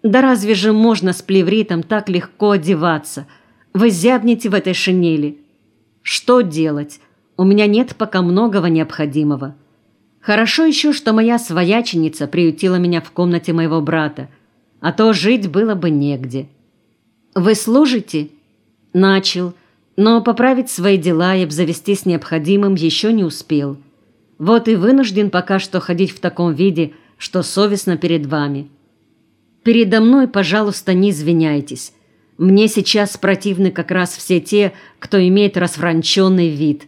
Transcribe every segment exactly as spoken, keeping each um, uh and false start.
Да разве же можно с плевритом так легко одеваться? Вы зябнете в этой шинели. Что делать? У меня нет пока многого необходимого. Хорошо еще, что моя свояченица приютила меня в комнате моего брата, а то жить было бы негде. Вы служите? Начал, но поправить свои дела и обзавестись необходимым еще не успел. Вот и вынужден пока что ходить в таком виде, что совестно перед вами. Передо мной, пожалуйста, не извиняйтесь. Мне сейчас противны как раз все те, кто имеет расфранченный вид.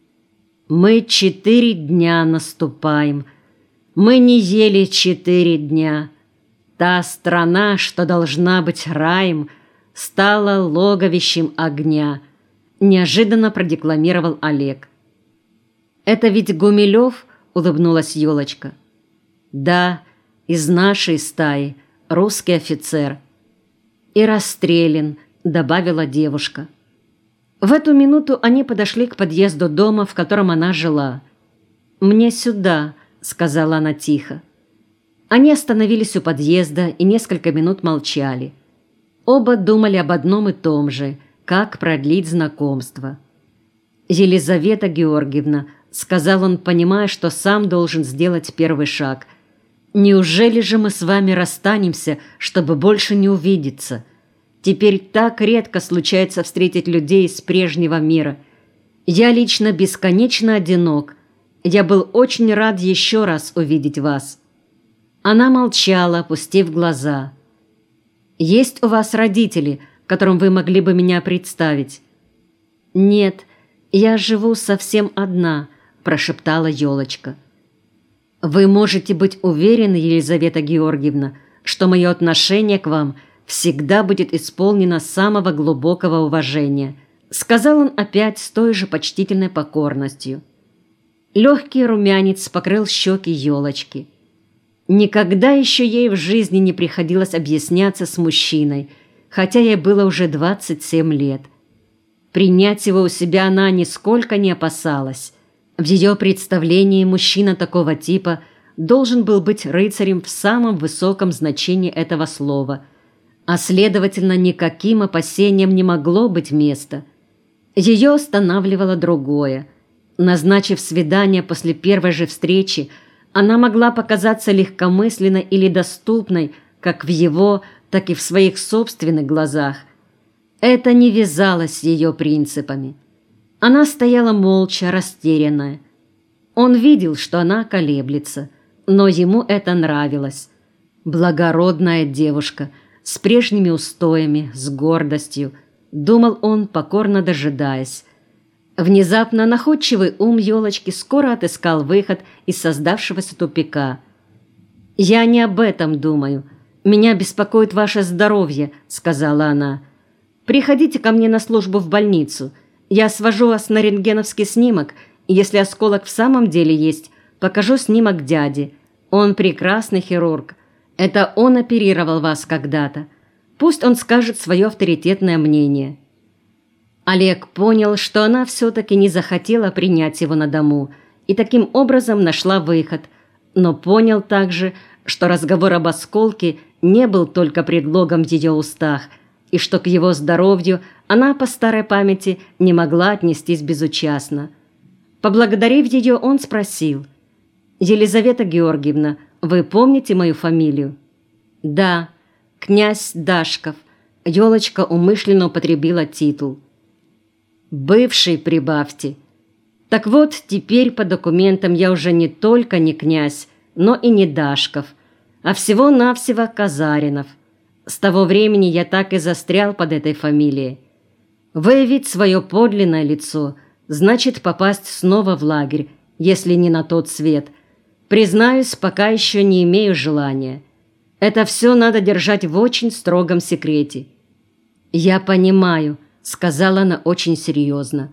Мы четыре дня наступаем. Мы не ели четыре дня. Та страна, что должна быть раем, стала логовищем огня, неожиданно продекламировал Олег. Это ведь Гумилев, улыбнулась Ёлочка. Да, из нашей стаи, русский офицер. И расстрелян, добавила девушка. В эту минуту они подошли к подъезду дома, в котором она жила. «Мне сюда», — сказала она тихо. Они остановились у подъезда и несколько минут молчали. Оба думали об одном и том же, как продлить знакомство. «Елизавета Георгиевна», — сказал он, понимая, что сам должен сделать первый шаг, «неужели же мы с вами расстанемся, чтобы больше не увидеться? Теперь так редко случается встретить людей из прежнего мира. Я лично бесконечно одинок. Я был очень рад еще раз увидеть вас». Она молчала, опустив глаза. «Есть у вас родители, которым вы могли бы меня представить?» «Нет, я живу совсем одна», – прошептала Ёлочка. «Вы можете быть уверены, Елизавета Георгиевна, что мое отношение к вам всегда будет исполнено самого глубокого уважения», – сказал он опять с той же почтительной покорностью. Легкий румянец покрыл щеки Ёлочки. Никогда еще ей в жизни не приходилось объясняться с мужчиной, хотя ей было уже двадцать семь лет. Принять его у себя она нисколько не опасалась. В ее представлении мужчина такого типа должен был быть рыцарем в самом высоком значении этого слова, а следовательно, никаким опасениям не могло быть места. Ее останавливало другое. Назначив свидание после первой же встречи, она могла показаться легкомысленной или доступной как в его, так и в своих собственных глазах. Это не вязалось с ее принципами. Она стояла молча, растерянная. Он видел, что она колеблется, но ему это нравилось. Благородная девушка, с прежними устоями, с гордостью, думал он, покорно дожидаясь. Внезапно находчивый ум Ёлочки скоро отыскал выход из создавшегося тупика. «Я не об этом думаю. Меня беспокоит ваше здоровье», — сказала она. «Приходите ко мне на службу в больницу. Я свожу вас на рентгеновский снимок, и если осколок в самом деле есть, покажу снимок дяде. Он прекрасный хирург. Это он оперировал вас когда-то. Пусть он скажет свое авторитетное мнение». Олег понял, что она все-таки не захотела принять его на дому и таким образом нашла выход, но понял также, что разговор об осколке не был только предлогом в ее устах и что к его здоровью она по старой памяти не могла отнестись безучастно. Поблагодарив ее, он спросил: «Елизавета Георгиевна, вы помните мою фамилию?» «Да, князь Дашков». Ёлочка умышленно употребила титул. «Бывший прибавьте. Так вот, теперь по документам я уже не только не князь, но и не Дашков, а всего-навсего Казаринов. С того времени я так и застрял под этой фамилией. Выявить свое подлинное лицо значит попасть снова в лагерь, если не на тот свет. Признаюсь, пока еще не имею желания. Это все надо держать в очень строгом секрете». «Я понимаю», — сказала она очень серьезно.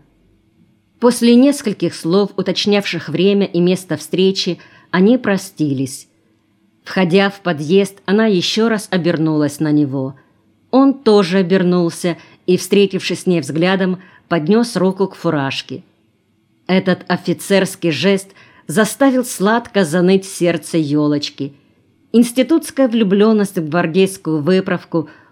После нескольких слов, уточнявших время и место встречи, они простились. Входя в подъезд, она еще раз обернулась на него. Он тоже обернулся и, встретившись с ней взглядом, поднес руку к фуражке. Этот офицерский жест заставил сладко заныть сердце Ёлочки. Институтская влюбленность в гвардейскую выправку